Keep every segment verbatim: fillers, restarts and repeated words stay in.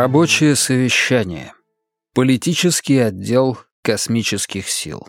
Рабочее совещание. Политический отдел космических сил.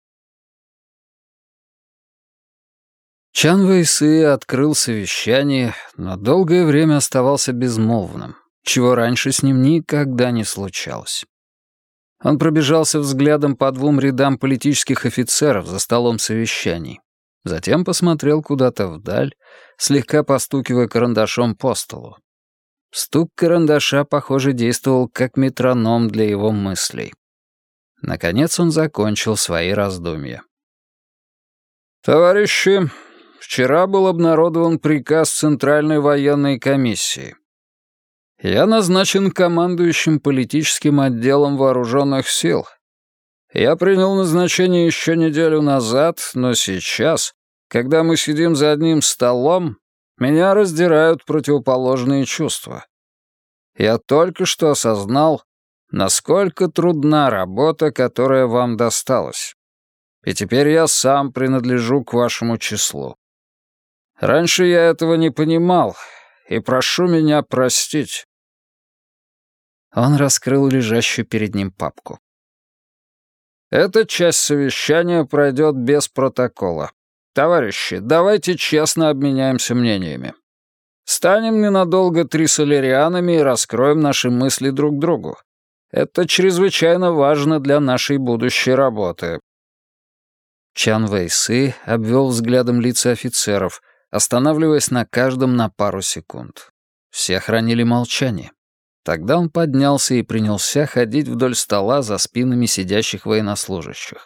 Чан Вэйсы открыл совещание, но долгое время оставался безмолвным, чего раньше с ним никогда не случалось. Он пробежался взглядом по двум рядам политических офицеров за столом совещаний. Затем посмотрел куда-то вдаль, слегка постукивая карандашом по столу. Стук карандаша, похоже, действовал как метроном для его мыслей. Наконец он закончил свои раздумья. «Товарищи, вчера был обнародован приказ Центральной военной комиссии. Я назначен командующим политическим отделом вооруженных сил. Я принял назначение еще неделю назад, но сейчас, когда мы сидим за одним столом, меня раздирают противоположные чувства. Я только что осознал, насколько трудна работа, которая вам досталась. И теперь я сам принадлежу к вашему числу. Раньше я этого не понимал, и прошу меня простить». Он раскрыл лежащую перед ним папку. «Эта часть совещания пройдет без протокола. Товарищи, давайте честно обменяемся мнениями. Станем ненадолго трисолерианами и раскроем наши мысли друг другу. Это чрезвычайно важно для нашей будущей работы». Чан Вэйсы обвел взглядом лица офицеров, останавливаясь на каждом на пару секунд. Все хранили молчание. Тогда он поднялся и принялся ходить вдоль стола за спинами сидящих военнослужащих.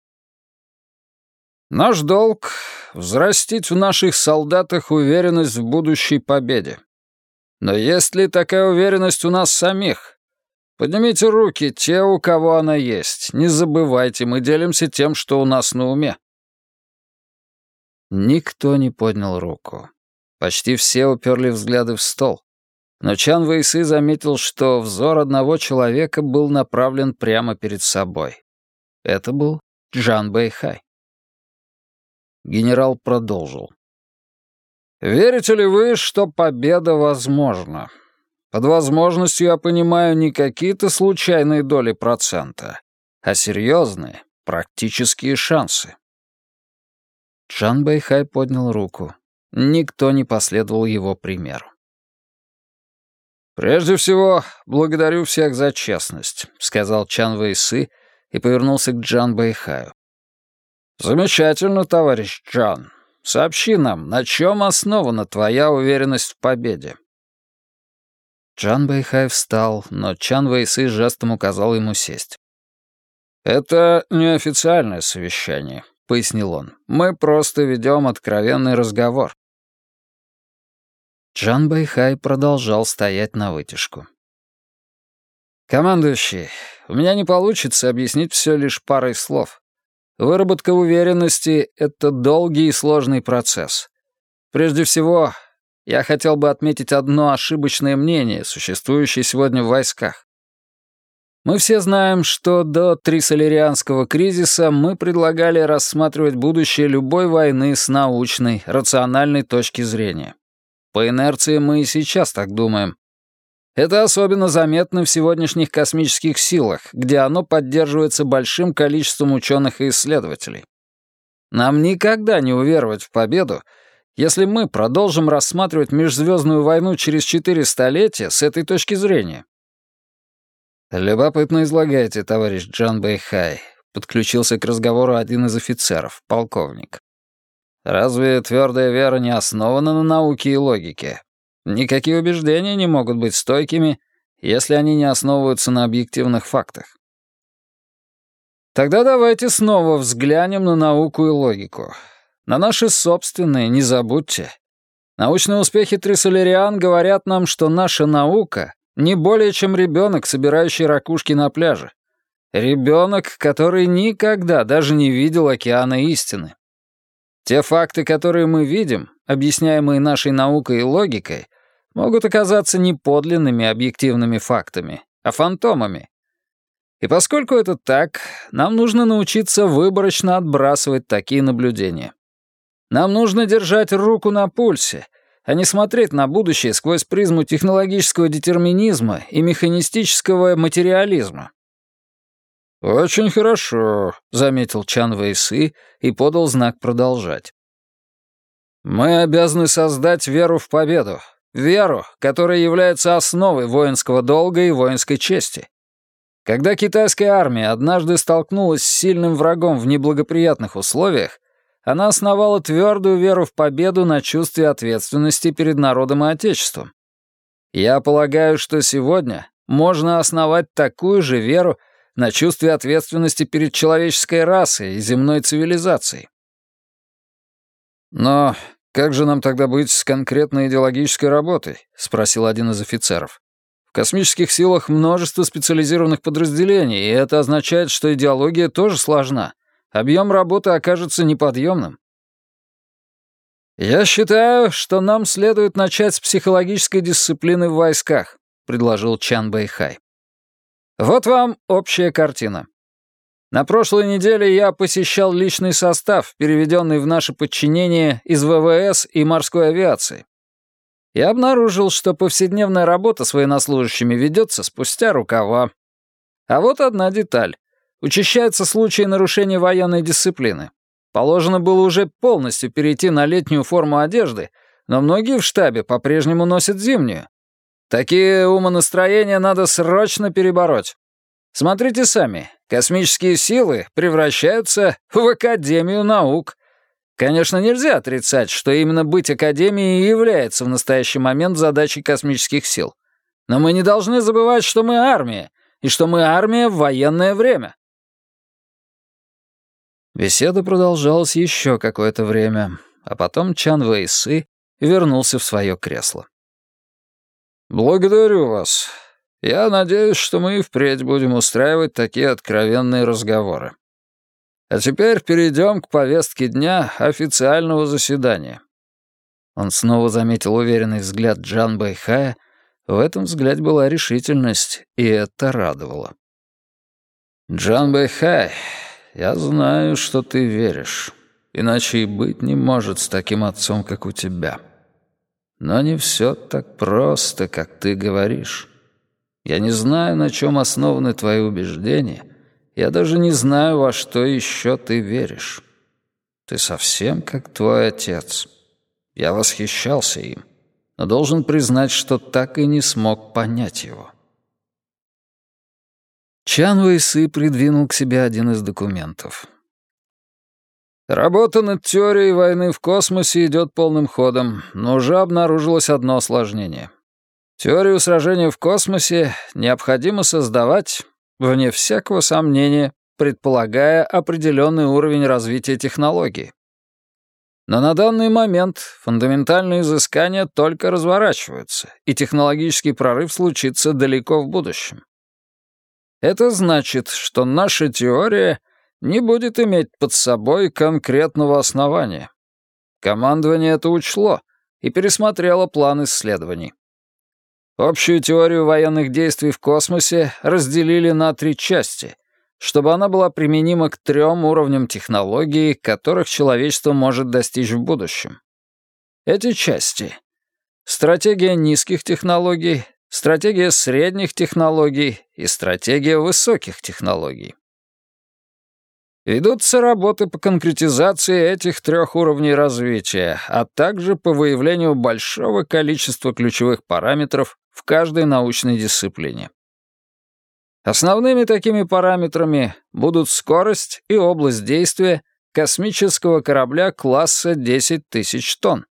«Наш долг — взрастить в наших солдатах уверенность в будущей победе. Но есть ли такая уверенность у нас самих? Поднимите руки, те, у кого она есть. Не забывайте, мы делимся тем, что у нас на уме». Никто не поднял руку. Почти все уперли взгляды в стол. Но Чан Вэйсы заметил, что взор одного человека был направлен прямо перед собой. Это был Джан Бэйхай. Генерал продолжил. «Верите ли вы, что победа возможна? Под возможностью я понимаю не какие-то случайные доли процента, а серьезные, практические шансы». Джан Бэйхай поднял руку. Никто не последовал его примеру. «Прежде всего, благодарю всех за честность», — сказал Чан Вэйсы и повернулся к Джан Бэйхаю. «Замечательно, товарищ Джан. Сообщи нам, на чем основана твоя уверенность в победе?» Джан Бэйхай встал, но Чан Вэйсы жестом указал ему сесть. «Это неофициальное совещание», — пояснил он. «Мы просто ведем откровенный разговор». Джан Бэйхай продолжал стоять навытяжку. «Командующий, у меня не получится объяснить все лишь парой слов. Выработка уверенности — это долгий и сложный процесс. Прежде всего, я хотел бы отметить одно ошибочное мнение, существующее сегодня в войсках. Мы все знаем, что до трисолерианского кризиса мы предлагали рассматривать будущее любой войны с научной, рациональной точки зрения. По инерции мы и сейчас так думаем. Это особенно заметно в сегодняшних космических силах, где оно поддерживается большим количеством ученых и исследователей. Нам никогда не уверовать в победу, если мы продолжим рассматривать межзвездную войну через четыре столетия с этой точки зрения. «Любопытно излагаете, товарищ Джан Бэйхай», — подключился к разговору один из офицеров, полковник. «Разве твердая вера не основана на науке и логике? Никакие убеждения не могут быть стойкими, если они не основываются на объективных фактах». Тогда давайте снова взглянем на науку и логику. На наши собственные, не забудьте. Научные успехи трисолериан говорят нам, что наша наука не более чем ребенок, собирающий ракушки на пляже. Ребенок, который никогда даже не видел океана истины. Те факты, которые мы видим, объясняемые нашей наукой и логикой, могут оказаться не подлинными объективными фактами, а фантомами. И поскольку это так, нам нужно научиться выборочно отбрасывать такие наблюдения. Нам нужно держать руку на пульсе, а не смотреть на будущее сквозь призму технологического детерминизма и механистического материализма. «Очень хорошо», — заметил Чан Вэйсы и подал знак продолжать. «Мы обязаны создать веру в победу, веру, которая является основой воинского долга и воинской чести. Когда китайская армия однажды столкнулась с сильным врагом в неблагоприятных условиях, она основала твердую веру в победу на чувстве ответственности перед народом и Отечеством. Я полагаю, что сегодня можно основать такую же веру на чувстве ответственности перед человеческой расой и земной цивилизацией. «Но как же нам тогда быть с конкретной идеологической работой?» — спросил один из офицеров. «В космических силах множество специализированных подразделений, и это означает, что идеология тоже сложна. Объем работы окажется неподъемным». «Я считаю, что нам следует начать с психологической дисциплины в войсках», — предложил Чан Бэйхай. «Вот вам общая картина. На прошлой неделе я посещал личный состав, переведенный в наше подчинение из вэ вэ эс и морской авиации. Я обнаружил, что повседневная работа с военнослужащими ведется спустя рукава. А вот одна деталь. Учащаются случаи нарушения военной дисциплины. Положено было уже полностью перейти на летнюю форму одежды, но многие в штабе по-прежнему носят зимнюю. Такие умонастроения надо срочно перебороть. Смотрите сами, космические силы превращаются в Академию наук. Конечно, нельзя отрицать, что именно быть Академией и является в настоящий момент задачей космических сил. Но мы не должны забывать, что мы армия, и что мы армия в военное время. Беседа продолжалась еще какое-то время, а потом Чан Вэйсы вернулся в свое кресло. «Благодарю вас. Я надеюсь, что мы и впредь будем устраивать такие откровенные разговоры. А теперь перейдем к повестке дня официального заседания». Он снова заметил уверенный взгляд Чан Бэйхая. В этом взгляде была решительность, и это радовало. «Чан Бэйхай, я знаю, что ты веришь. Иначе и быть не может с таким отцом, как у тебя. Но не все так просто, как ты говоришь. Я не знаю, на чем основаны твои убеждения. Я даже не знаю, во что еще ты веришь. Ты совсем как твой отец. Я восхищался им, но должен признать, что так и не смог понять его». Чан Вэйсы придвинул к себе один из документов. «Работа над теорией войны в космосе идет полным ходом, но уже обнаружилось одно осложнение. Теорию сражения в космосе необходимо создавать, вне всякого сомнения, предполагая определенный уровень развития технологий. Но на данный момент фундаментальные изыскания только разворачиваются, и технологический прорыв случится далеко в будущем. Это значит, что наша теория не будет иметь под собой конкретного основания. Командование это учло и пересмотрело план исследований. Общую теорию военных действий в космосе разделили на три части, чтобы она была применима к трем уровням технологий, которых человечество может достичь в будущем. Эти части — стратегия низких технологий, стратегия средних технологий и стратегия высоких технологий. Ведутся работы по конкретизации этих трех уровней развития, а также по выявлению большого количества ключевых параметров в каждой научной дисциплине. Основными такими параметрами будут скорость и область действия космического корабля класса десять тысяч тонн.